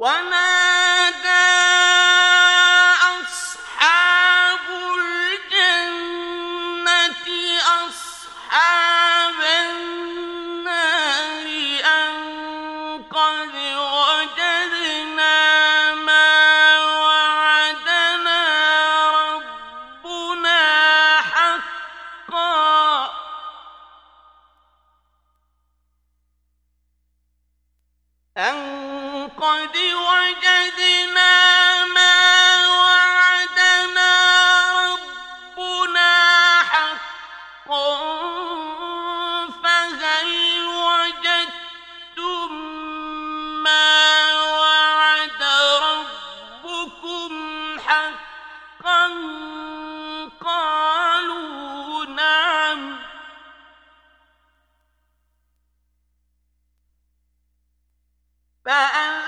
ونادى أصحاب الجنة أصحاب النار أن قد وجدنا ما وعدنا ربنا حقا قد وجدنا ما وعدنا ربنا حقا فهل وجدتم ما وعد ربكم حقا قالوا نعم فأنزلنا